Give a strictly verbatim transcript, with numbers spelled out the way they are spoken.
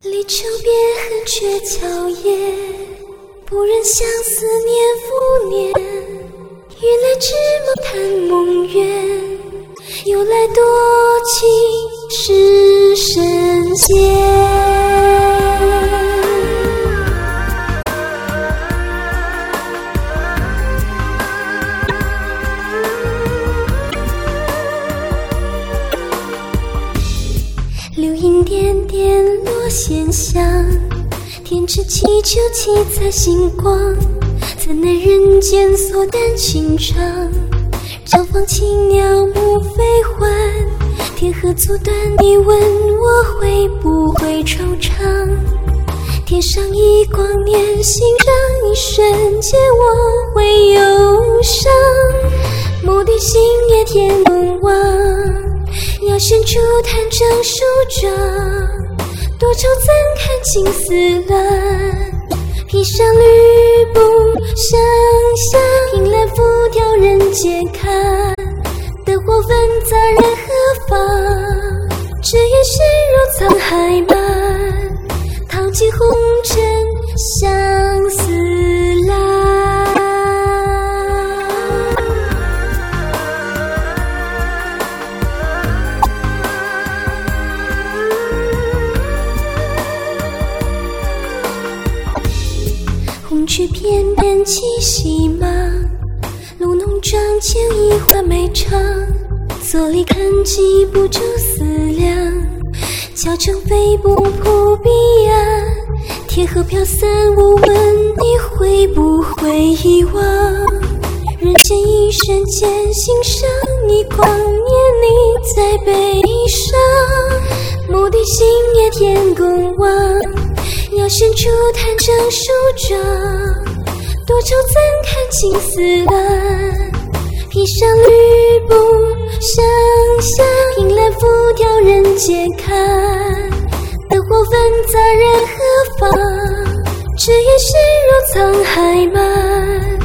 离愁别恨却悄夜，不忍相思念复念。欲来之梦谈梦缘，又来多情是神仙。流萤点点落线香，天之祈求七彩星光，怎奈人间所淡情长。毡房青鸟暮飞还，天河阻断，你问我会不会惆怅？天上一光年，心上一瞬间我会忧伤。蓦地星夜天空望，要悬出弹筝数张，多愁怎堪情丝乱？披上绿布想象，凭栏浮雕人间看，灯火纷杂人何方？只愿身如沧海漫，淘尽红尘相思来。红纸片片气息忙，露浓妆轻一花美长。坐立看几不住思量，巧成飞步扑彼岸。天河飘散无问，你会不会遗忘？人间一瞬间，心上一光年，你在悲伤。蓦地星夜天空望，要悬出弹筝数张，多愁怎堪情丝乱？披上绿布想象，凭栏浮雕人间看，灯火纷杂人何方？只愿身如沧海漫，